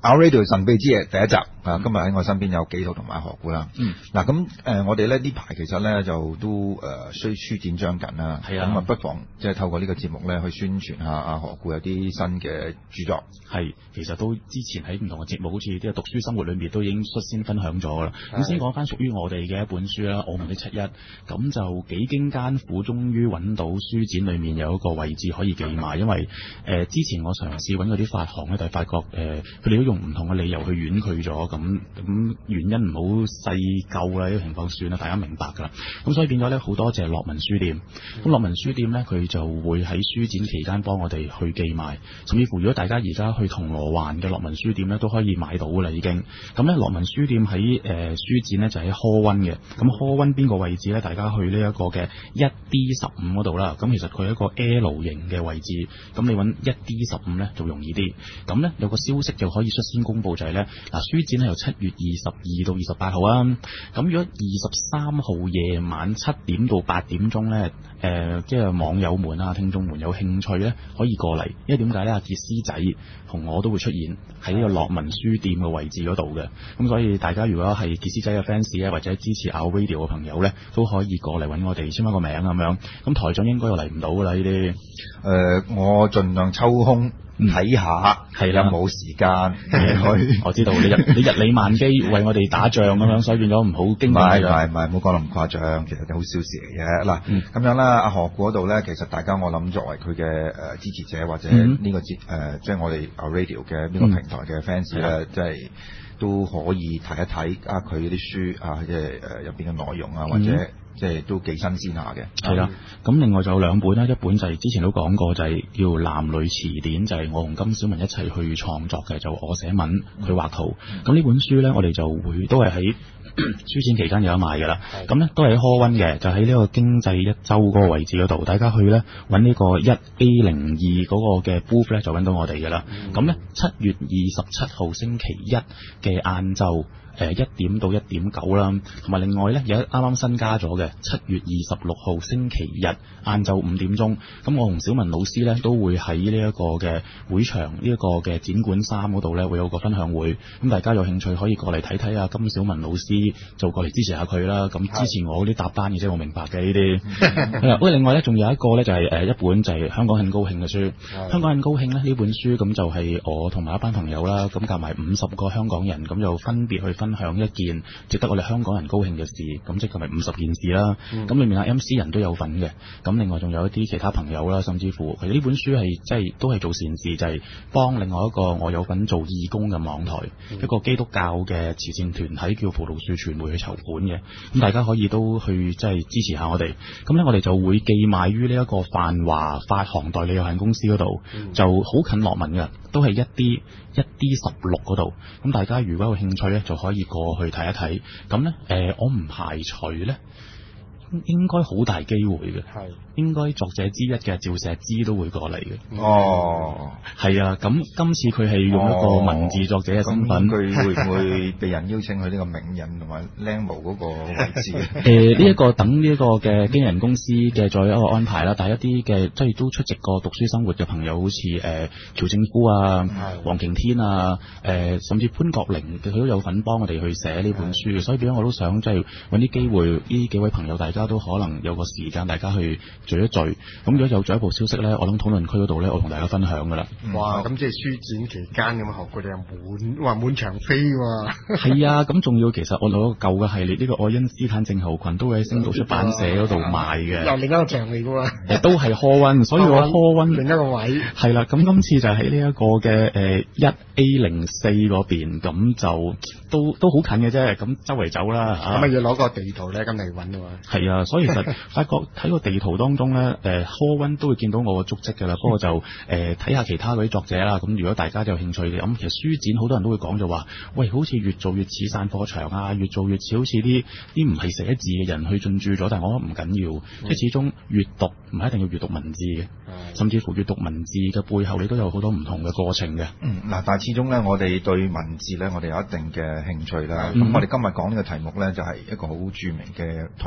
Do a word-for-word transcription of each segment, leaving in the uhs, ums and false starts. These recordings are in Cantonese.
Our Radio 神秘之夜第一集啊，今日喺我身邊有紀陶同埋何故啦。嗯，嗱咁誒，我哋咧呢排其實咧就都誒需書展將近啦。係啊，咁啊不妨即係透過呢個節目咧去宣傳下阿何故有啲新嘅著作。 係，其實都之前喺唔同嘅節目，好似啲讀書生活裏面都已經率先分享咗啦。咁先講翻屬於我哋嘅一本書啦，《我們的七一》，咁就幾經艱苦，終於揾到書展裏面有一個位置可以寄賣，因為誒、呃、之前我嘗試揾嗰啲發行咧，但係發覺誒佢哋都用唔同嘅理由去婉拒咗，咁咁原因唔好細究啦，呢個情況算啦，大家明白㗎啦。咁所以變咗咧，好多謝樂文書店。咁樂文書店咧，佢就會喺書展期間幫我哋去寄賣，甚至乎如果大家而家去銅鑼灣嘅樂文書店咧，都可以買到㗎啦已經。咁咧樂文書店喺誒、呃、書展咧就喺科溫嘅，咁科溫邊個位置咧？大家去呢一個嘅一 D 十五嗰度啦。咁其實佢係一個 L 型嘅位置，咁你揾一 D 十五咧就容易啲。咁咧有個消息就可以率先公佈就係咧，嗱書展係由七月二十二到二十八號啊。咁如果二十三號夜晚七點到八點鐘咧，誒、呃、即係網友們啊、聽眾們有興趣咧，可以過嚟。因為點解咧？阿傑斯仔同我都會出現喺呢個樂文書店嘅位置嗰度嘅。咁所以大家如果係傑斯仔嘅 fans 咧，或者支持 Our Radio 嘅朋友咧，都可以過嚟揾我哋簽翻個名咁樣。咁台長應該又嚟唔到㗎啦呢啲。誒、 呃，我盡量抽空睇下，係、嗯、啦，冇時間去。 我知道你日你日理萬機為我哋打仗咁樣，所以變咗唔好驚動。唔係唔係唔係，唔好講咁誇張，其實好小事嚟嘅。嗱、嗯，咁樣啦，阿何故嗰度咧，其實大家我諗作為佢嘅誒支持者或者呢、這個節誒、呃，即係我哋 Our Radio 嘅呢個平台嘅 fans 咧，即係都可以睇一睇啊佢啲書啊，即係誒入邊嘅內容啊，或者。嗯即係都幾新鮮下嘅，係啦。咁另外就有兩本啦，一本就係之前都講過，就係、是、叫《男女詞典》，就係、是、我同金小文一齊去創作嘅，就我寫文，佢畫圖。咁、嗯、呢本書咧，我哋就會都係喺書展期間有得賣㗎啦。咁咧都係喺科溫嘅，就喺呢個經濟一周嗰個位置嗰度，大家去咧揾呢個一 A 零二嗰個嘅 booth 咧，就揾到我哋㗎啦。咁咧七月二十七號星期一嘅晏晝。誒一點到一點九啦，同埋另外咧有啱啱新加咗嘅七月二十六號星期日晏晝五點鐘，咁我同小文老師咧都會喺呢一個嘅會場呢一個嘅展館三嗰度咧會有個分享會，咁大家有興趣可以過嚟睇睇啊，金小文老師就過嚟支持下佢啦，咁支持我嗰啲搭班嘅啫，我明白嘅呢啲。係啦，喂，另外咧仲有一個咧就係誒一本就係香港很高興嘅書，香港很高興咧呢本書咁就係我同埋一班朋友啦，咁夾埋五十個香港人咁就分別去分。分享一件值得我哋香港人高興嘅事，咁即係咪五十件事啦？咁、嗯、裏面啊 M C 人都有份嘅，咁另外仲有一啲其他朋友啦，甚至乎其實呢本書係即係都係做善事，就係、是、幫另外一個我有份做義工嘅網台、嗯，一個基督教嘅慈善團體叫葡萄樹傳媒去籌款嘅，咁大家可以都去即係支持下我哋。咁咧我哋就會寄賣於呢一個泛華發行代理有限公司嗰度、嗯，就好近樂文嘅，都係一啲一 D 十六嗰度。咁大家如果有興趣咧，就可以過去睇一睇。咁咧，誒、呃，我唔排除咧，應該好大機會嘅。係。應該作者之一嘅趙石之都會過嚟嘅。哦，係啊，咁今次佢係用一個文字作者嘅身份，佢、哦、會唔會被人邀請去呢個名人同埋靚模嗰個位置？誒、呃，呢、這、一個等呢一個嘅經紀人公司嘅再一個安排啦。但係一啲嘅即係都出席過讀書生活嘅朋友，好似誒喬正夫啊、黃擎天啊、誒、呃、甚至潘國玲，佢都有份幫我哋去寫呢本書。所以變咗我都想即係揾啲機會，呢幾位朋友大家都可能有個時間，大家去聚一聚，咁如果有進一步消息咧，我諗討論區嗰度咧，我同大家分享噶啦。哇！咁即係書展期間咁學佢哋又滿，哇滿場飛喎。係啊，咁仲要其實我攞個舊嘅系列，呢、這個愛因斯坦症候群都會喺星島出版社嗰度賣嘅。又另一個場嚟噶嘛？誒，都係科溫，所以我科溫另一個位。係啦，咁今次就喺呢一個嘅誒一 A 零四嗰邊，咁就都都好近嘅啫。咁周圍走啦。咁咪要攞個地圖咧，咁嚟搵啊嘛。係啊，所以其實發覺睇個地圖當中咧。誒、呃，科溫都會見到我個足跡㗎啦，不過就誒睇下其他嗰啲作者啦。咁如果大家有興趣嘅，咁其實書展好多人都會講就話，喂，好似越做越似散貨場啊，越做越似好似啲啲唔係寫字嘅人去進駐咗。但係我覺得唔緊要，即、嗯、係始終閱讀唔係一定要閱讀文字嘅、嗯，甚至乎閱讀文字嘅背後，你都有好多唔同嘅過程嘅。嗯，嗱，但係始終咧，我哋對文字咧，我哋有一定嘅興趣啦。咁、嗯、我哋今日講呢個題目咧，就係、是、一個好著名嘅台灣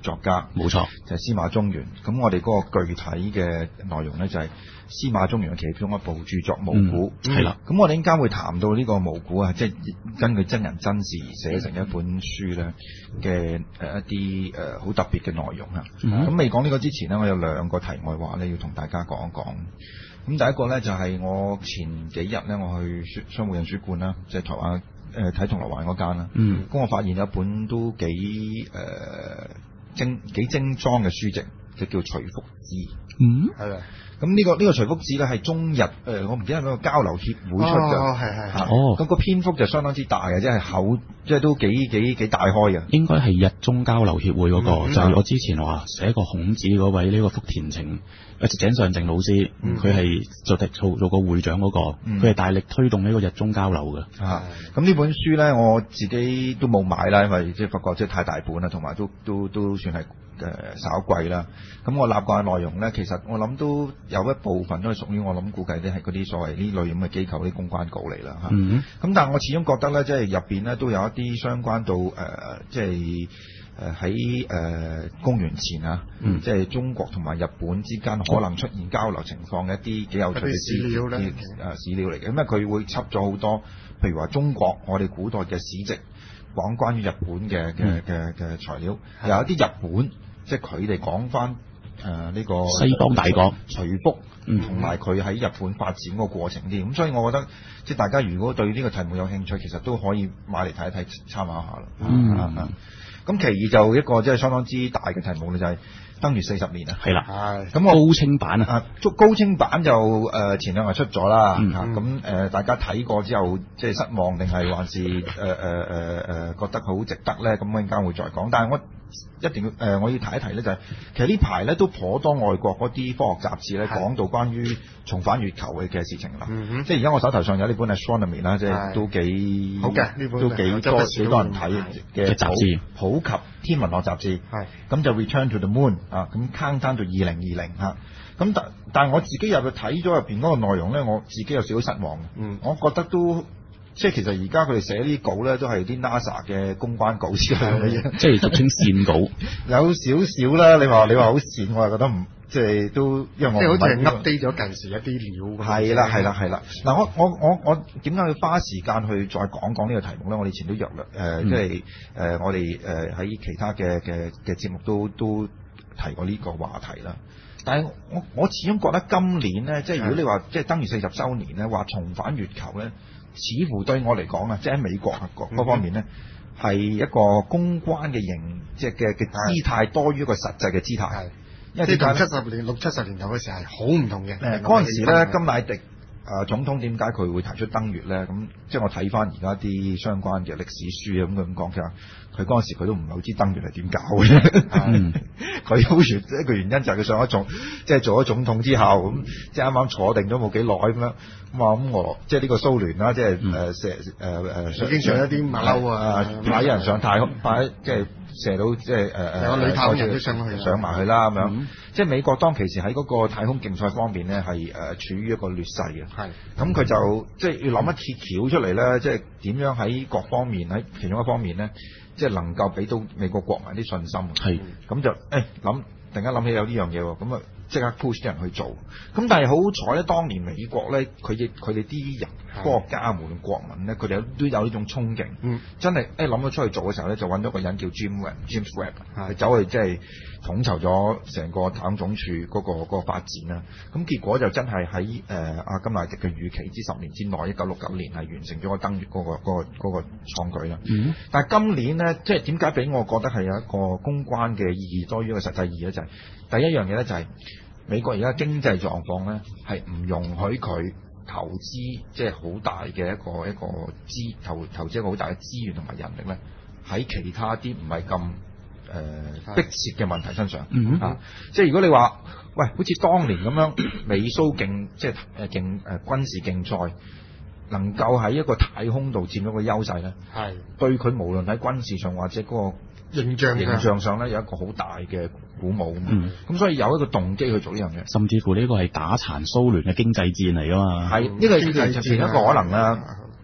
作家， 冇錯， 就係、是、司馬中原。咁我哋嗰個具體嘅內容咧就係、是。司馬中原嘅其中一部著作《巫蠱》 係啦， 咁我哋陣間會談到呢個《巫蠱》啊，即係根據真人真事寫成一本書咧嘅誒一啲誒好特別嘅內容啊。咁未講呢個之前呢，我有兩個題外話咧要同大家講一講。咁第一個咧就係我前幾日咧我去商務印書館啦，即係台灣誒睇銅鑼灣嗰間啦。嗯，咁我發現有一本都幾誒、呃、精幾精裝嘅書籍，就叫《徐福志》。嗯，係啊。咁呢、這個呢、這個徐福志咧係中日誒、呃，我唔記得係個交流協會出嘅， 哦係係係， 哦，咁、那個篇幅就相當之大嘅，即係厚，即係都幾幾幾大開嘅。 應該係日中交流協會嗰、那個，嗯、就係我之前話寫過孔子嗰位呢個福田晴，誒井上靜老師，佢係、嗯、做做做個會長嗰、那個，佢係、嗯、大力推動呢個日中交流嘅。 啊，咁呢本書咧我自己都冇買啦，因為即係發覺即係太大本啦，同埋都都都算係。誒稍貴啦，咁我立掛嘅內容咧，其實我諗都有一部分都係屬於我諗估計啲係嗰啲所謂呢類咁嘅機構啲公關稿嚟啦嚇。咁、嗯、但係我始終覺得咧，即係入邊咧都有一啲相關到誒、呃，即係誒喺誒公元前啊，嗯、即係中國同埋日本之間可能出現交流情況嘅一啲幾有趣嘅資料咧，誒史料嚟嘅，因為佢會輯咗好多，譬如話中國我哋古代嘅史籍講關於日本嘅嘅嘅嘅材料，嗯、有一啲日本。即係佢哋講翻誒呢個西方大國徐福，同埋佢喺日本發展個過程啲，咁、嗯、所以我覺得即係大家如果對呢個題目有興趣，其實都可以買嚟睇一睇，參考下啦。嗯嗯。咁、嗯、其二就一個即係相當之大嘅題目咧，就係、是、登月四十年啊。係啦。係。咁我高清版啊，高清版就誒、呃、前兩日出咗啦。咁誒、嗯呃、大家睇過之後，即係失望定係還是誒誒誒誒覺得好值得咧？咁我陣間會再講，但係我。一定要誒、呃，我要提一提咧，就係、是、其實呢排咧都頗多外國嗰啲科學雜誌咧講到關於重返月球嘅嘅事情啦。嗯、即係而家我手頭上有呢本 Astronomy 啦，即係都幾好嘅，呢本都幾多幾多人睇嘅雜誌，普及天文學雜誌。係咁就 Return to the Moon 啊，咁 Countdown 到二零二零嚇。咁但但係我自己入去睇咗入邊嗰個內容咧，我自己有少少失望。嗯，我覺得都。即係其實而家佢哋寫啲稿咧，都係啲 NASA 嘅公關稿之類嘅嘢，即係俗稱線稿。有少少啦，你話你話好線，我係覺得唔即係都，因為我即係好似係 update 咗近時一啲料。係啦係啦係啦。嗱我我我我點解要花時間去再講講呢個題目咧？我哋以前都約略誒，即係誒我哋誒喺其他嘅嘅嘅節目都都提過呢個話題啦。但係我我始終覺得今年咧，即係如果你話即係登月四十週年咧，話重返月球咧。似乎對我嚟講啊，即係喺美國啊嗰方面咧，係、嗯、一個公關嘅形，即係嘅嘅姿態多於一個實際嘅姿態。係，因為同七十年、六七十年頭嘅時候係好唔同嘅。誒嗰陣時咧，甘迺迪誒、呃、總統點解佢會提出登月咧？咁即係我睇翻而家啲相關嘅歷史書啊，咁佢咁講嘅。佢嗰陣時佢都唔係好知登月係點搞嘅，佢好原一個原因就係佢上咗總，即係做咗總統之後，咁即係啱啱坐定咗冇幾耐咁樣，咁啊咁我即係呢個蘇聯啦，即係誒射誒誒，經常一啲馬騮啊，派啲人上太空，派即係射到即係誒誒，有女太空人都上去上埋去啦咁樣，即係美國當其時喺嗰個太空競賽方面咧係誒處於一個劣勢嘅，係，咁佢就即係要諗一鐵橋出嚟咧，即係點樣喺各方面喺其中一方面咧。即係能夠俾到美國國民啲信心，係咁就誒諗，突然間諗起有呢樣嘢喎，咁啊即刻 push 啲人去做。咁但係好彩咧，當年美國咧，佢亦佢哋啲人科學家們國民咧，佢哋都有呢種衝勁，嗯，真係誒諗到出去做嘅時候咧，就揾咗個人叫 Jim Webb，James Webb，係走去即係統籌咗成個太空總署嗰個嗰個發展啦。咁結果就真係喺誒阿甘迺迪嘅預期之十年之內，一九六九年係完成咗個登月嗰個嗰個嗰個創舉啦。嗯，但係今年咧，即係點解俾我覺得係有一個公關嘅意義多於一個實際意義咧？就係第一樣嘢咧，就係美國而家經濟狀況咧係唔容許佢投資即係好大嘅一個一個資投投資一個好大嘅資源同埋人力咧喺其他啲唔係咁誒迫切嘅問題身上。嗯、啊，即係如果你話喂，好似當年咁樣美蘇競即係誒競誒軍事競賽，能夠喺一個太空度佔咗個優勢咧，係對佢無論喺軍事上或者嗰個形象形象上咧有一個好大嘅鼓舞。嗯，咁所以有一個動機去做呢樣嘢， 甚至乎呢個係打殘蘇聯嘅經濟戰嚟噶嘛。係呢、 呢個係其中一個可能啦。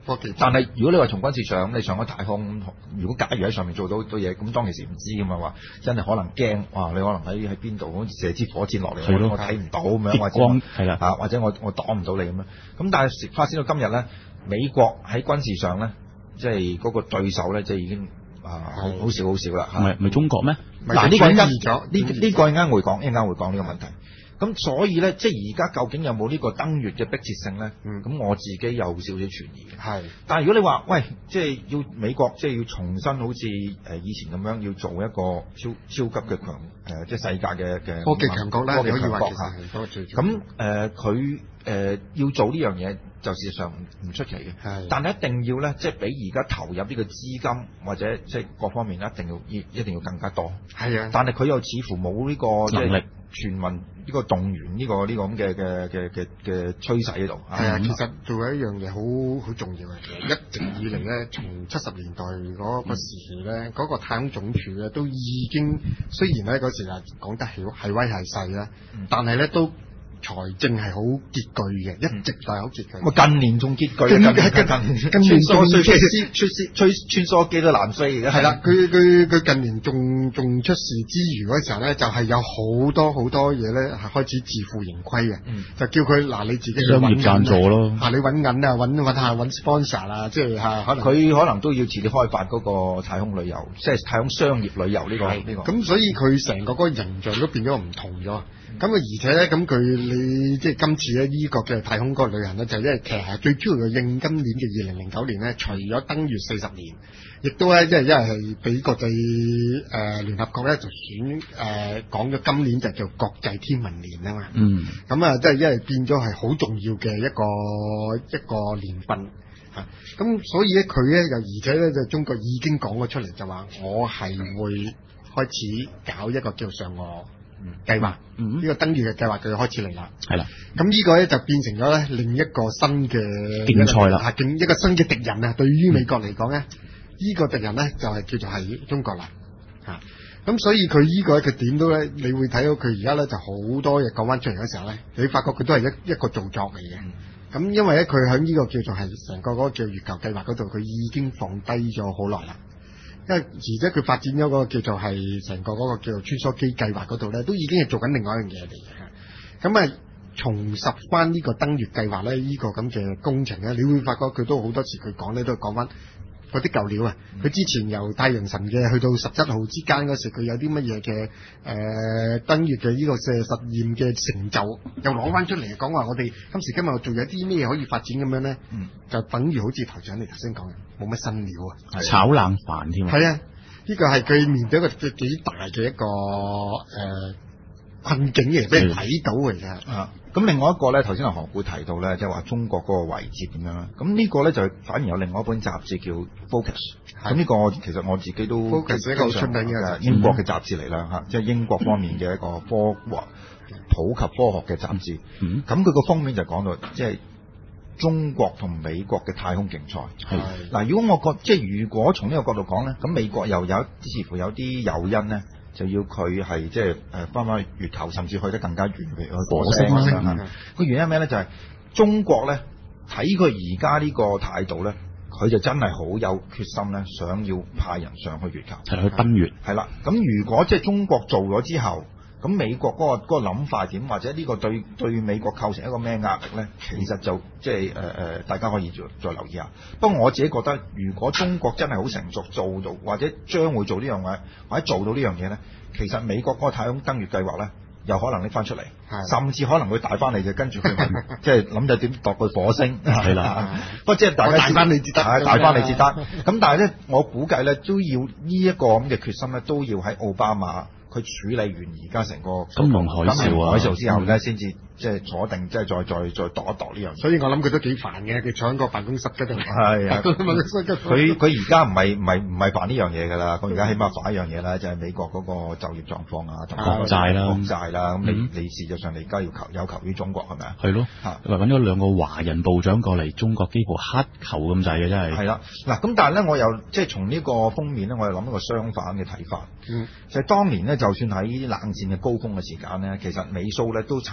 科技。 但係如果你話從軍事上，你上咗太空，如果假如喺上面做到多嘢，咁當其時唔知㗎嘛，話真係可能驚，哇！你可能喺喺邊度，好似射支火箭落嚟，我睇唔到咁樣，或者光係啦， 啊，或者我我擋唔到你咁樣。咁但係發展到今日咧，美國喺軍事上咧，即係嗰個對手咧，即係已經啊好好少好少啦。 唔係唔係中國咩？ 嗱呢個一陣呢呢個一陣間會講，一陣間會講呢個問題。咁所以咧，即係而家究竟有冇呢個登月嘅迫切性咧？咁、嗯、我自己有少少存疑嘅。係，但係如果你話喂，即係要美國即係要重新好似誒以前咁樣要做一個超超級嘅強誒、呃，即係世界嘅嘅科技強國咧， 科技強國嚇。 咁誒佢誒要做呢樣嘢，就事實上唔唔出奇嘅。係，但係一定要咧，即係比而家投入呢個資金或者即係各方面一定要一一定要更加多。係啊，但係佢又似乎冇呢、這個能力。全民呢個動員呢、這個呢、這個咁嘅嘅嘅嘅嘅趨勢喺度。 係啊，其實做一樣嘢好好重要嘅，一直以嚟咧，從七十年代嗰個時期咧，嗰、嗯、個太空總署咧都已經雖然咧嗰時啊講得係係威係勢啦，嗯、但係咧都。財政係好拮據嘅，一直都係好拮據。咁、嗯、近年仲拮據，近年近近年穿梭機出事，穿穿梭機都難飛嘅。係啦， 佢佢佢近年仲仲出事之餘嗰時候咧，就係、是、有好多好多嘢咧係開始自負盈虧嘅、嗯，就叫佢嗱你自己去商業贊助咯， 嚇你揾銀啊，揾揾下揾 sponsor 啊，即係嚇可能佢可能都要遲啲開發嗰個太空旅遊，即係太空商業旅遊呢、這個呢、這個。 咁所以佢成個嗰個形象都變咗唔同咗。咁啊，而且咧，咁佢你即係今次咧，呢個嘅太空嗰個旅行咧，就因為其實係最主要嘅應今年嘅二零零九年咧，除咗登月四十年，亦都咧，即係因為係俾國際誒、呃、聯合國咧就選誒講咗今年就叫國際天文年啊嘛。嗯。咁啊，即係因為變咗係好重要嘅一個一個年份嚇。咁、啊、所以咧，佢咧又而且咧就中國已經講咗出嚟，就話我係會開始搞一個叫嫦娥計劃，呢、嗯這個登月嘅計劃就要開始嚟啦。係啦，咁呢個咧就變成咗咧另一個新嘅競賽啦，係競一個新嘅敵人啊！對於美國嚟講咧，呢、嗯這個敵人咧就係、是、叫做係中國啦。嚇，咁所以佢呢個佢點都咧，你會睇到佢而家咧就好多嘢講翻出嚟嘅時候咧，你發覺佢都係一一個造作嚟嘅。咁、嗯、因為咧佢喺呢個叫做係成個嗰個叫月球計劃嗰度，佢已經放低咗好耐啦。因為而且佢發展咗個叫做係成個嗰個叫做穿梭機計劃嗰度咧，都已經係做緊另外一樣嘢嚟嘅。咁啊，重拾翻呢個登月計劃咧，呢、這個咁嘅工程咧，你會發覺佢都好多時佢講咧都係講翻嗰啲舊料啊。佢、嗯、之前由太陽神嘅去到十七號之間嗰時，佢有啲乜嘢嘅誒登月嘅呢個嘅實驗嘅成就，又攞翻出嚟講話，我哋今時今日做有啲咩可以發展咁樣咧、嗯，就等於好似台長你頭先講嘅，冇乜新料啊， 炒冷飯添啊。 係啊，呢、這個係佢面對一個幾大嘅一個誒、呃、困境嘅，俾人睇到嘅啫。 啊，咁另外一個咧，頭先阿何故提到咧，即係話中國嗰個遺節咁樣啦。咁呢個咧就反而有另外一本雜誌叫 Focus。咁呢個其實我自己都 Focus 一個好出名嘅英國嘅雜誌嚟啦嚇，即係英國方面嘅一個科普及科學嘅雜誌。咁佢個封面就講到即係中國同美國嘅太空競賽。嗱，如果我覺即係如果從呢個角度講咧，咁美國又有似乎有啲誘因咧，就要佢係即係誒翻返月球，甚至去得更加遠，譬如去火星咁樣嚇。個原因咩咧？就係、是、中國咧睇佢而家呢個態度咧。佢就真係好有決心咧，想要派人上去月球， 係去登月。 係啦，咁如果即係中國做咗之後，咁美國嗰、嗰個嗰、嗰個諗法點，或者呢個對對美國構成一個咩壓力咧？其實就即係誒誒，大家可以再再留意下。不過我自己覺得，如果中國真係好成熟做到，或者將會做呢樣嘢，或者做到呢樣嘢咧，其實美國嗰個太空登月計劃咧，有可能拎翻出嚟，甚至可能會帶翻嚟嘅，跟住佢即係諗就點度去火星係啦。不過即係大家帶翻你至得，帶翻你至得。咁但係咧，我估計咧都要呢一個咁嘅決心咧，都要喺奧巴馬佢處理完而家成個金融海嘯啊， 海嘯之後咧，先至即係坐定，即係再再再度一度呢樣。 所以我諗佢都幾煩嘅，佢坐喺個辦公室嗰度。 係啊，佢佢而家唔係唔係唔係煩呢樣嘢㗎啦，佢而家起碼煩一樣嘢啦，就係、是、美國嗰個就業狀況啊，同埋國債啦， 國債啦。咁、嗯、你你事實上你而家要求有求於中國係咪啊？ 係咯，話揾咗兩個華人部長過嚟，中國幾乎乞求咁滯嘅真係。係啦， 嗱咁但係咧，我又即係從呢個封面咧，我又諗一個相反嘅睇法。嗯，就係、是、當年咧，就算喺冷戰嘅高峰嘅時間咧，其實美蘇咧都曾經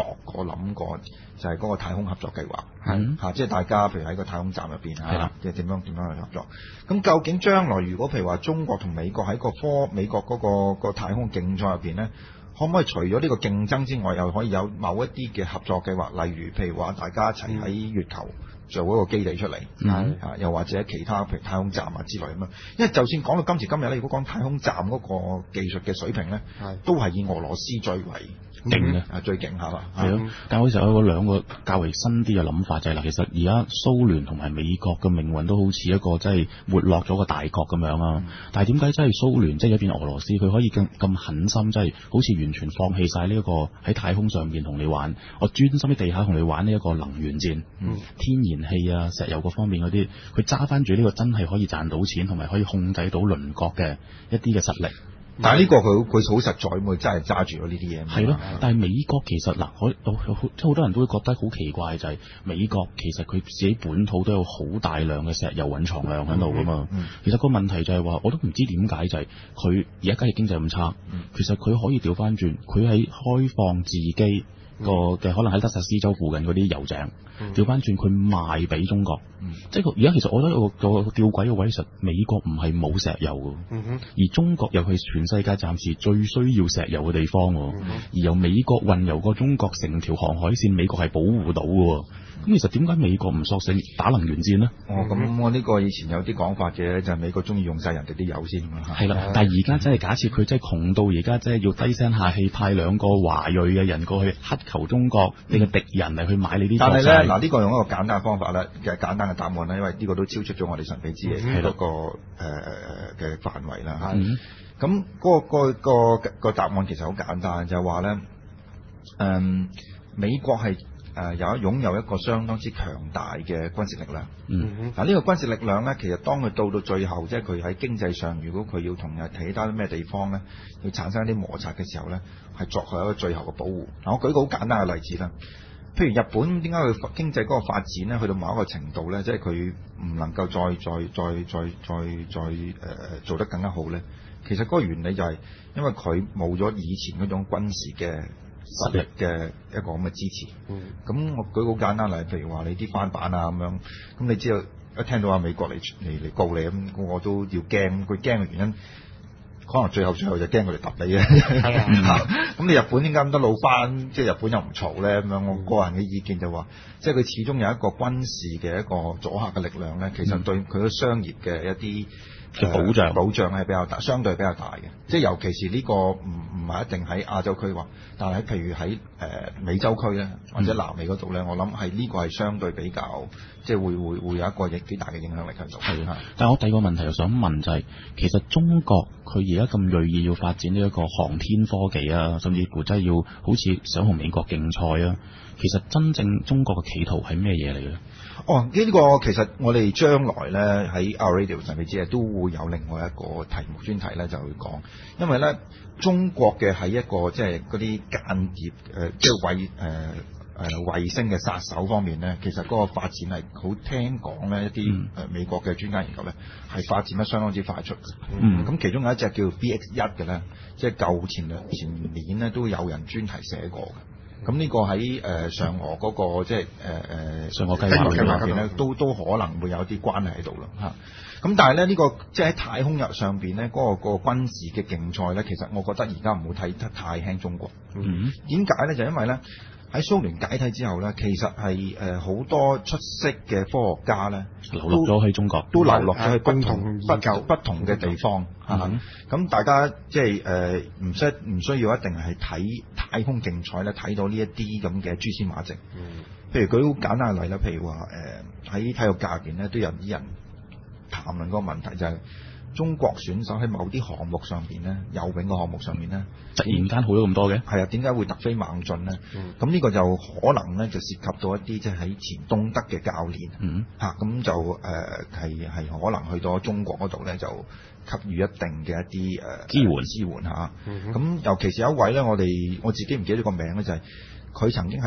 度過諗過，就係嗰個太空合作計劃， 係嚇，即係大家譬如喺個太空站入邊係啦， 即係點樣點樣去合作。咁究竟將來如果譬如話中國同美國喺個科美國嗰個個太空競賽入邊咧，可唔可以除咗呢個競爭之外，又可以有某一啲嘅合作計劃？例如譬如話大家一齊喺月球做嗰個基地出嚟， 嗯、 又或者其他譬如太空站啊之類咁樣。因為就算講到今時今日咧，如果講太空站嗰個技術嘅水平咧，都係以俄羅斯最為勁嘅，啊、 嗯、最勁下啦。 係咯，但係其實有個兩個較為新啲嘅諗法就係、是、啦，其實而家蘇聯同埋美國嘅命運都好似一個即係沒落咗個大國咁樣啊。嗯、但係點解真係蘇聯即係一邊俄羅斯，佢可以咁咁狠心，即係好似完全放棄晒呢一個喺太空上邊同你玩，我專心喺地下同你玩呢一個能源戰，嗯、天然氣啊、石油各方面嗰啲，佢揸翻住呢個真係可以賺到錢，同埋可以控制到鄰國嘅一啲嘅實力。 但係呢個佢佢好實在，佢真係揸住咗呢啲嘢。 係咯，但係美國其實嗱，我即係好多人都會覺得好奇怪，就係、是、美國其實佢自己本土都有好大量嘅石油蘊藏量喺度噶嘛。嗯嗯、其實個問題就係話，我都唔知點解就係佢而家假如經濟咁差，嗯、其實佢可以調翻轉，佢喺開放自己個嘅可能喺德薩斯州附近嗰啲油井，調翻轉佢賣俾中國，嗯、即係而家其實我覺得有個個吊詭嘅位，實美國唔係冇石油嘅，嗯、哼而中國又係全世界暫時最需要石油嘅地方，嗯、哼而由美國運油過中國成條航海線，美國係保護到嘅。咁其實點解美國唔索性打能源戰呢？ 哦，咁我呢個以前有啲講法嘅，就係、是、美國中意用晒人哋啲油先。 係啦，但係而家真係假設佢真係窮到而家真係要低聲下氣派兩個華裔嘅人過去乞求中國你嘅敵人嚟去買你啲。但係咧嗱，呢、這個用一個簡單嘅方法咧，其實簡單嘅答案咧，因為呢個都超出咗我哋神秘之夜嗰、那個誒嘅範圍啦。嚇、嗯，咁嗰、那個、那個、那個那個答案其實好簡單，就係話咧，誒、嗯、美國係。誒有擁有一個相當之強大嘅軍事力量。嗯，嗱呢個軍事力量咧，其實當佢到到最後，即係佢喺經濟上，如果佢要同其他咩地方咧，要產生一啲摩擦嘅時候咧，係作為一個最後嘅保護。嗱，我舉個好簡單嘅例子啦，譬如日本點解佢經濟嗰個發展咧，去到某一個程度咧，即係佢唔能夠再再再再再再誒、呃、做得更加好咧？其實嗰個原理就係因為佢冇咗以前嗰種軍事嘅實力嘅一個咁嘅支持，咁、嗯、我舉個好簡單例，譬如話你啲翻版啊咁樣，咁你知道一聽到話美國嚟嚟嚟告你咁，我都要驚。佢驚嘅原因，可能最後最後就驚佢哋揼你嘅。咁你日本點解咁多老班，即係日本又唔嘈咧？咁樣我個人嘅意見就話，即係佢始終有一個軍事嘅一個阻嚇嘅力量咧，其實對佢嘅商業嘅一啲嘅保障、呃、 保障係比較大，相對比較大嘅。即係尤其是呢個唔唔係一定喺亞洲區話，但係譬如喺誒、呃、美洲區咧，或者南美嗰度咧，我諗係呢個係相對比較，即係會會會有一個幾大嘅影響力喺度。係啊， 但係我第二個問題又想問就係、是，其實中國佢而家咁銳意要發展呢一個航天科技啊，甚至乎真係要好似想同美國競賽啊，其實真正中國嘅企圖係咩嘢嚟嘅咧？ 哦，呢、這個其實我哋將來咧喺 Our Radio 上面知都會有另外一個題目專題咧，就會講，因為咧中國嘅喺一個即係嗰啲間諜誒、呃，即係衛誒誒衛星嘅殺手方面咧，其實嗰個發展係好聽講咧，一啲誒、呃、美國嘅專家研究咧係發展得相當之快速。嗯，咁其中有一隻叫 B X 一嘅咧，即係舊前兩前年咧都有人專題寫過嘅。咁呢個喺誒上俄嗰個即係誒誒上俄計劃入邊咧，都都可能會有啲關係喺度啦嚇。咁但係咧呢個即係喺太空入上邊咧，嗰個個軍事嘅競賽咧，其實我覺得而家唔好睇得太輕中國。嗯，點解咧？就因為咧喺蘇聯解體之後咧，其實係誒好多出色嘅科學家咧流落咗喺中國， 都流落咗去不同不夠不同嘅地方嚇。咁、嗯、大家即係誒唔需唔需要一定係睇太空競賽咧，睇到呢一啲咁嘅蛛絲馬跡。嗯，譬如舉好簡單嘅例啦，譬如話誒喺體育界入邊咧，都有啲人談論嗰個問題就係、是。中國選手喺某啲項目上邊咧，游泳嘅項目上面咧， 突然間好咗咁多嘅， 係啊，點解會突飛猛進咧？咁呢、嗯、個就可能咧就涉及到一啲即係喺前東德嘅教練，嗯，嚇咁、啊、就誒係係可能去到中國嗰度咧就給予一定嘅一啲誒、呃、 支援支援嚇。咁、嗯、哼尤其是有一位咧，我哋我自己唔記得咗個名咧，就係、是、佢曾經喺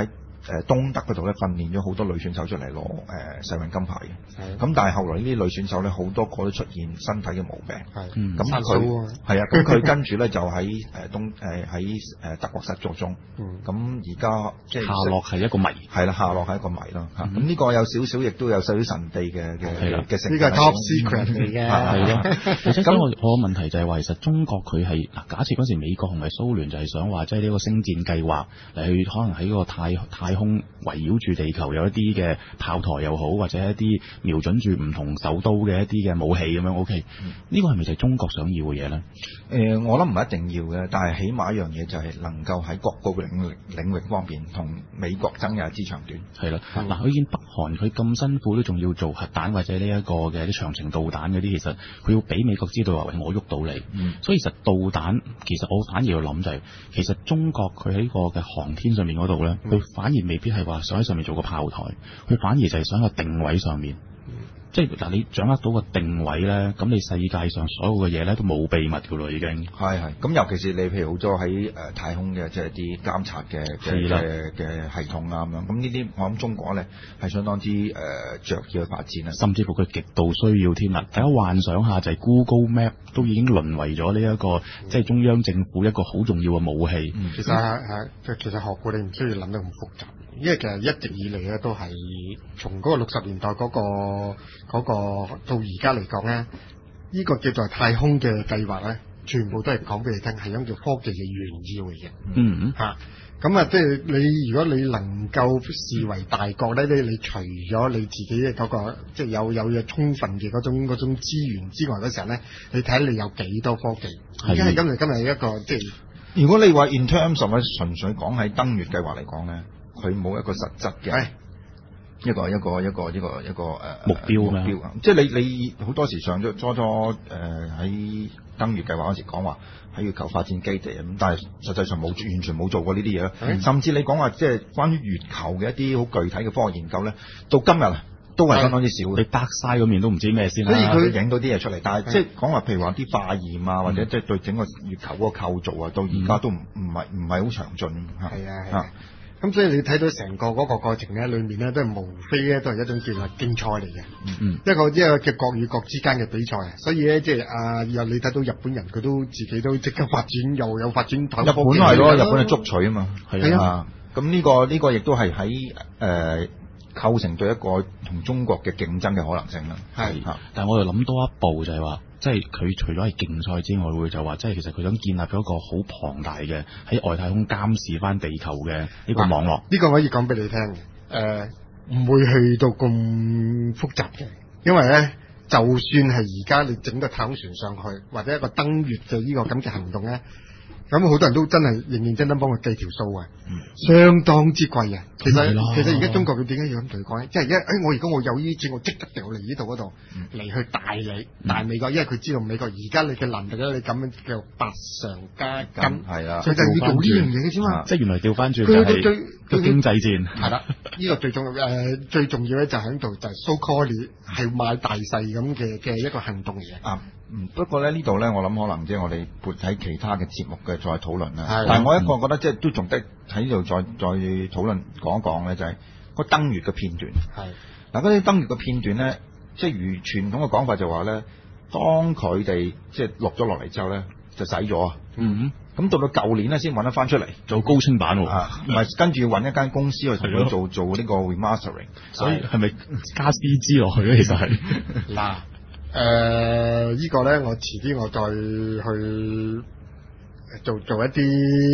誒東德嗰度咧訓練咗好多女選手出嚟攞誒世運金牌嘅。咁但係後來呢啲女選手咧好多個都出現身體嘅毛病。係。咁佢係啊，咁佢跟住咧就喺誒東誒喺誒德國失咗蹤。咁而家即係下落係一個謎。 係啦，下落係一個謎咯嚇。咁呢個有少少亦都有少少神秘嘅嘅嘅成分。 呢個係 top secret 嚟嘅。 係咯。咁我我個問題就係話，其實中國佢係嗱，假設嗰時美國同埋蘇聯就係想話，即係呢個星戰計劃嚟去，可能喺個太太空圍繞住地球有一啲嘅炮台又好，或者一啲瞄準住唔同首都嘅一啲嘅武器咁樣。O K，呢個係咪就係中國想要嘅嘢咧？ 誒、呃，我諗唔一定要嘅，但係起碼一樣嘢就係能夠喺各個領域領域方面同美國爭一支長短。 係啦，嗱、嗯，佢見北韓佢咁辛苦都仲要做核彈或者呢一個嘅啲長程導彈嗰啲，其實佢要俾美國知道話，喂，我喐到你。嗯、所以其實導彈其實我反而要諗就係、是，其實中國佢喺個嘅航天上面嗰度咧，佢、嗯、反而未必係話想喺上面做個炮台，佢反而就係想喺個定位上面。即係嗱，你掌握到個定位咧，咁你世界上所有嘅嘢咧都冇秘密㗎咯，已經。係係。咁尤其是你譬如好多喺誒太空嘅，即係啲監察嘅嘅嘅嘅系統啊咁樣。咁呢啲我諗中國咧係相當之誒、呃、著意去發展啊， 甚至乎佢極度需要添啦。大家幻想下就係 Google Map 都已經淪為咗呢一個、嗯、即係中央政府一個好重要嘅武器。 嗯、其實係係，即係其實學過你唔需要諗得咁複雜。因為其實一直以嚟咧都係從嗰個六十年代嗰、嗰個嗰、嗰個到而家嚟講咧，呢、呢個叫做太空嘅計劃咧，全部都係講俾你聽，係一種叫科技嘅炫耀嚟嘅。嗯嚇，咁啊，即係你如果你能夠視為大國咧，你你除咗你自己嘅嗰、嗰個即係有有嘢充分嘅嗰種嗰種資源之外嘅時候咧，你睇下你有幾多科技？而家係今日今日一個即係， 如果你話 in terms of 純粹講喺登月計劃嚟講咧。佢冇一個實質嘅一個一個一個一個一個誒目標目標啊！即係你你好多時上咗初初誒喺登月計劃嗰時講話喺月球發展基地咁，但係實際上冇完全冇做過呢啲嘢啦。甚至你講話即係關於月球嘅一啲好具體嘅科學研究咧，到今日啊都係相當之少嘅。 你北晒嗰面都唔知咩先啦。 所以佢影到啲嘢出嚟，但係即係講話譬如話啲化驗啊，或者即係對整個月球嗰個構造啊，到而家都唔唔係唔係好詳盡嚇。 係啊係啊。咁所以你睇到成個嗰個過程咧，裏面咧都係無非咧都係一種叫做競賽嚟嘅，嗯，一個一個嘅國與國之間嘅比賽啊。所以咧即係啊，又你睇到日本人佢都自己都即刻發展，又有發展。日本係咯，日本係捉取啊嘛，係啊。咁呢、呢個呢、呢個亦都係喺誒構成對一個同中國嘅競爭嘅可能性啦。係， 但係我又諗多一步就係話。即係佢除咗係競賽之外，會就話即係其實佢想建立咗一個好龐大嘅喺外太空監視翻地球嘅呢個網絡。呢、 呢個可以講俾你聽嘅，誒、呃、唔會去到咁複雜嘅，因為咧就算係而家你整個太空船上去，或者一個登月嘅呢個咁嘅行動咧。咁好多人都真係認認真真幫佢計條數啊，嗯、相當之貴啊！其實其實而家中國佢點解要咁同佢講咧？即係一誒，我如果我有呢啲錢，我即刻掉嚟呢度嗰度嚟去大你大美國，因為佢知道美國而家你嘅能力咧，你咁樣叫百上加斤，係啊，所以就要做呢樣嘢嘅啫嘛。 即係原來調翻轉就係個經濟戰， 係啦。呢個最重要誒、呃，最重要咧就喺度就係 so call 係買大細咁嘅嘅一個行動嚟嘅。 啊嗯，不過咧呢度咧，我諗可能即係我哋撥喺其他嘅節目嘅再討論啦。但係我一個覺得即係都仲得喺呢度再再討論講一講咧，就係、是、個登月嘅片段。係嗱，嗰啲登月嘅片段咧，即係如傳統嘅講法就話咧，當佢哋即係落咗落嚟之後咧，就洗咗啊。嗯咁到到舊年咧先揾得翻出嚟做高清版喎。 啊，唔係跟住要揾一間公司去同佢做做呢個 remastering。 所以係咪加 C G 落去咧？其實係嗱。誒、呃，呢個、呢個咧，我遲啲我再去做做一啲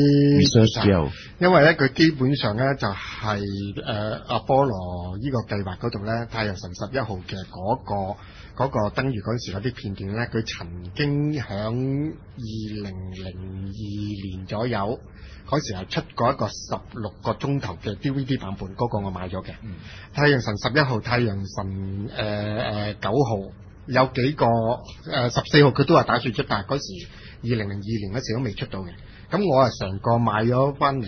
research，因為咧佢基本上咧就係、是、誒、呃、阿波羅呢個計劃嗰度咧，太陽神十一號嘅嗰、嗰個嗰、嗰個登月嗰陣時嗰啲片段咧，佢曾經響二零零二年左右嗰時係出過一個十六個鐘頭嘅 D V D 版本，嗰、嗰個我買咗嘅。嗯、太陽神十一號、太陽神誒誒九號。有幾個誒十四號佢都話打算出，但係嗰時二零零二年嗰時都未出到嘅。咁我啊成個買咗翻嚟，咁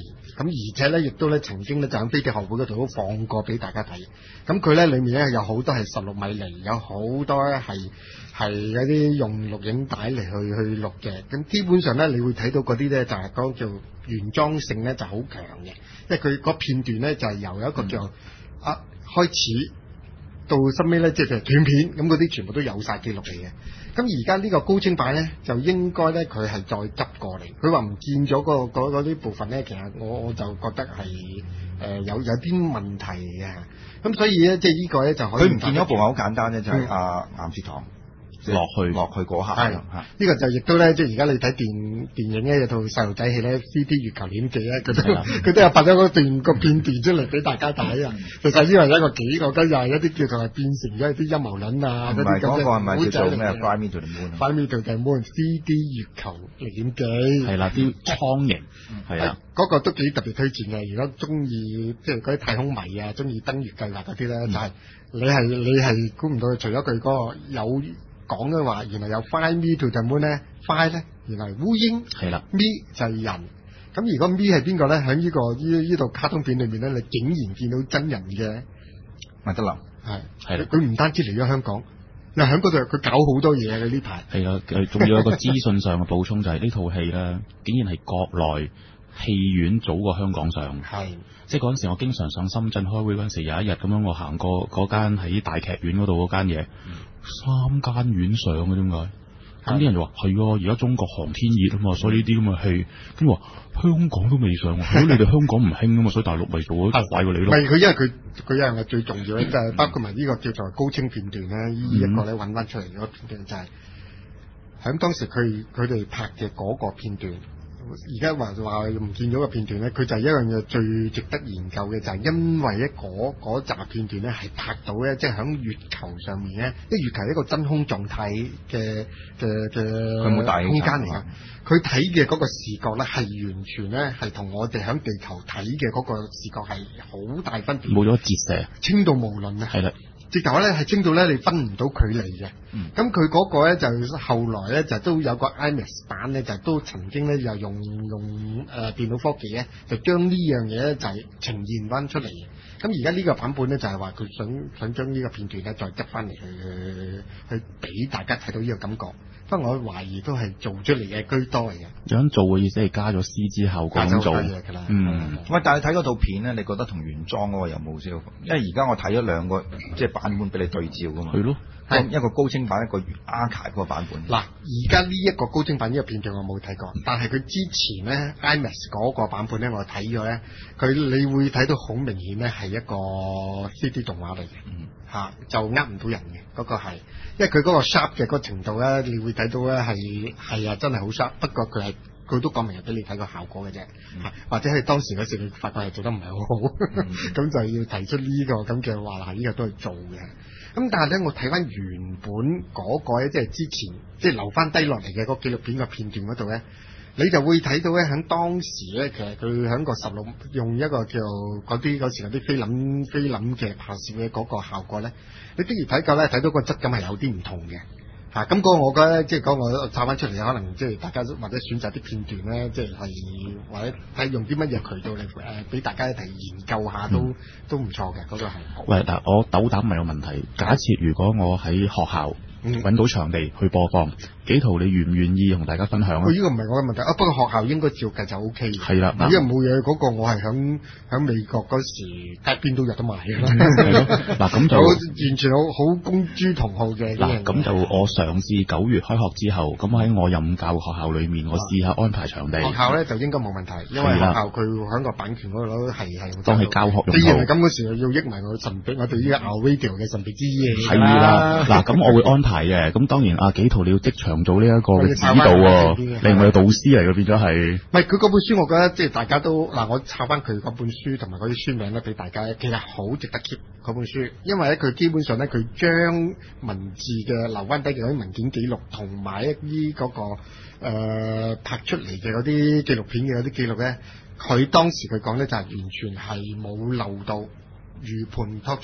咁而且咧亦都咧曾經咧就喺飛碟學會嗰度都放過俾大家睇。咁佢咧裏面咧有好多係十六米厘，有好多咧係係嗰啲用錄影帶嚟去去錄嘅。咁基本上咧你會睇到嗰啲咧就係嗰個叫原裝性咧就好強嘅，因為佢嗰片段咧就係由一個叫、嗯、啊開始到收尾咧即係斷片，咁嗰啲全部都有晒記錄嚟嘅。咁而家呢個高清版咧就應該咧佢係再執過嚟，佢話唔見咗嗰嗰啲部分咧，其實我我就覺得係誒、呃、有有啲問題嘅。咁所以咧即係呢個咧就可以佢唔見咗部分好簡單咧，就係阿岩士堂。落去落去嗰刻， 係呢、這個就亦都咧，即係而家你睇電電影咧，有套細路仔戲咧，《C D 月球戀記》咧，佢都佢都有拍咗嗰段個片段出嚟俾大家睇啊。其實呢個係一個幾個，跟又係一啲叫做係變成咗一啲陰謀論啊。 唔係嗰個係咪叫做咩？Fly Me to the Moon。Fly Me to the Moon，C D 月球戀記。 係啦，啲蒼蠅係啊， 嗰、那個都幾特別推薦嘅。如果中意即係嗰啲太空迷啊，中意登月計劃嗰啲咧，就係、是、你係你係估唔到，除咗佢嗰個有。講嘅話，原來有 Fly Me to the Moon 咧 ，Fly 咧原來係烏蠅，係啦 ，Me 就係人。咁如果 Me 係邊個咧？喺呢、這個呢呢度卡通片裏面咧，你竟然見到真人嘅麥德林， 係係佢唔單止嚟咗香港，嗱喺嗰度佢搞好多嘢嘅呢排。 係啊，仲有一個資訊上嘅補充就係呢套戲咧，竟然係國內戲院早過香港上。係，即係嗰陣時我經常上深圳開會嗰陣時，有一日咁樣我行過嗰間喺大劇院嗰度嗰間嘢。嗯三間院上嘅點解？咁啲人就話係啊，而家中國航天熱啊嘛，所以呢啲咁嘅戲，跟住話香港都未上，如果你哋香港唔興啊嘛，所以大陸咪做咗快過你咯。 唔係佢，因為佢佢一樣係最重要咧，就係、是、包括埋呢個叫做高清片段咧，呢、嗯、一個咧揾翻出嚟嗰個片段就係、是、喺當時佢佢哋拍嘅嗰個片段。而家話話唔見咗個片段咧，佢就係一樣嘢最值得研究嘅，就係、是、因為咧嗰嗰集片段咧係拍到咧，即係喺月球上面咧，即係月球係一個真空狀態嘅嘅嘅空間嚟㗎。佢睇嘅嗰個視覺咧係完全咧係同我哋喺地球睇嘅嗰個視覺係好大分別， 冇咗折射， 清到無論啊。係啦。直頭咧係清到咧，你分唔到距離嘅。咁佢嗰個咧就後來咧就都有個 IMAX 版咧，就都曾經咧又用用誒、呃、電腦科技咧，就將呢樣嘢咧就係呈現翻出嚟。咁而家呢個版本咧就係話佢想想將呢個片段咧再執翻嚟去去俾大家睇到呢個感覺。不過我懷疑都係做出嚟嘅居多嚟嘅。 想做嘅意思係加咗 C G 效果咁做。 嗯。喂，但係睇嗰套片咧，你覺得同原裝嗰個有冇先？因為而家我睇咗兩個即係版本俾你對照噶嘛。係咯。係一個高清版，一個 Archive 嗰個版本。嗱， 而家呢一個高清版呢個片段我冇睇過，但係佢之前咧 IMAX 嗰個版本咧我睇咗咧，佢你會睇到好明顯咧係一個 C D 動畫嚟嘅。嗯。嚇，就呃唔到人嘅嗰個係，因為佢嗰個 sharp 嘅嗰個程度咧，你會睇到咧係係啊真係好 sharp，不過佢係佢都講明係俾你睇個效果嘅啫，嗯、或者係當時嗰時你發覺係做得唔係好好，咁、嗯、就要提出呢、呢個咁嘅話嗱，呢、呢個都係做嘅。咁但係咧，我睇翻原本嗰個咧，即係之前即係留翻低落嚟嘅嗰紀錄片嘅片段嗰度咧。你就會睇到咧，喺當時咧，其實佢喺個十六用一個叫嗰啲嗰時嗰啲菲林菲林嘅拍攝嘅嗰個效果咧，你的而睇夠咧，睇到個質感係有啲唔同嘅嚇。咁、啊、嗰個我覺得即係講我抄翻出嚟，可能即係大家或者選擇啲片段咧，即係係或者睇用啲乜嘢渠道嚟誒俾大家一齊研究下都、嗯、都唔錯嘅嗰、嗰個係。喂， 嗱，我斗膽咪有問題。假設如果我喺學校揾、嗯、到場地去播放。幾圖你願唔願意同大家分享啊？ 佢、這、呢個唔係我嘅問題啊，不過學校應該照計就 O K 嘅。係啦，因為冇嘢嗰個我係響響美國嗰時街邊都有得賣嘅啦。係咯，嗱咁就完全好好公諸同好嘅。 嗱咁就我嘗試九月開學之後，咁喺我任教學校裏面，我試下安排場地。 學校咧就應該冇問題，因為學校佢響個版權嗰度係係當係教學用途。 既然係咁嗰時，要益埋我神秘，我哋呢個 Our Radio 嘅神秘之夜。 係啦，嗱咁我會安排嘅。咁當然啊幾圖你要即場做呢一個指導喎，另外有導師嚟嘅變咗係。 唔係佢嗰本書，我覺得即係大家都嗱，我抄翻佢嗰本書同埋嗰啲書名咧，俾大家其實好值得 keep 嗰本書，因為咧佢基本上咧佢將文字嘅留翻低嘅嗰啲文件記錄同埋一啲嗰個、呃、拍出嚟嘅嗰啲紀錄片嘅嗰啲記錄咧，佢當時佢講咧就係完全係冇漏到，如盤托出。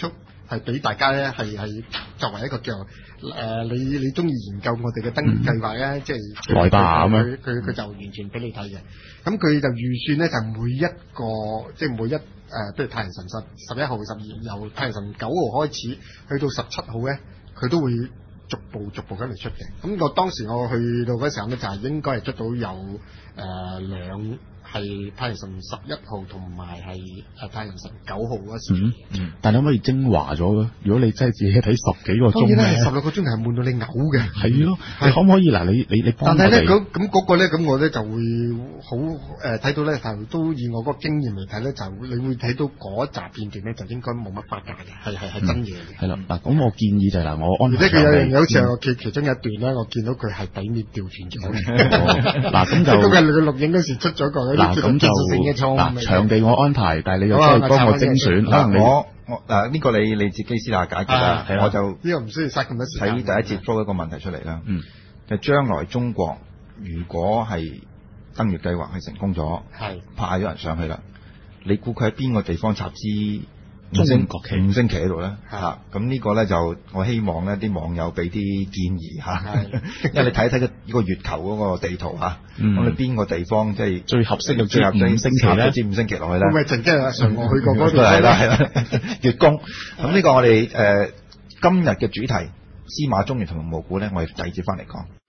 係俾大家咧係係作為一個叫誒、呃、你你中意研究我哋嘅登月計劃咧，嗯、即係來吧咁樣， 佢佢佢就完全俾你睇嘅。咁佢就預算咧就每一個即係每一誒，譬、呃、如太陽神十十一號、十二由太陽神九號開始去到十七號咧，佢都會逐步逐步咁嚟出嘅。咁我當時我去到嗰時候咧，就係、是、應該係出到有誒、呃、兩。係太陽神十一號同埋係誒太陽神九號嗰時， 嗯嗯，但係可唔可以精華咗咯？如果你真係自己睇十幾個鐘咧， 十六個鐘係悶到你嘔嘅。係咯， 你可唔可以嗱？你你你幫我哋。 但係咧，咁咁嗰個咧，咁我咧就會好誒睇到咧，就都以我嗰個經驗嚟睇咧，就你會睇到嗰集片段咧，就應該冇乜花架嘅，係係係真嘢嘅。係啦，嗱，咁我建議就係嗱，我安排。而且佢有樣嘢，好似我其其中一段咧，我見到佢係底面調轉咗。嗱，咁就咁係佢錄影嗰時出咗個嗱，咁就。嗱，場地我安排，但係你又真係幫我精選。 嗱，我我嗱呢個你你自己私下解決啦。 係我就呢個唔需要嘥咁多時間。 喺第一節多一個問題出嚟啦。嗯，就將來中國如果係登月計劃係成功咗，係派咗人上去啦，你估佢喺邊個地方插支五星國旗五星旗喺度咧？嚇，咁呢個咧就我希望咧啲網友俾啲建議嚇，因為你睇一睇個呢個月球嗰個地圖嚇，咁你邊個地方即係最合適嘅最合適五星旗咧？支五星旗落去咧？ 咁咪陣間阿常我去過嗰度係啦係啦，月宮。咁呢個我哋誒今日嘅主題司馬中原同埋蒙古咧，我哋第二節翻嚟講。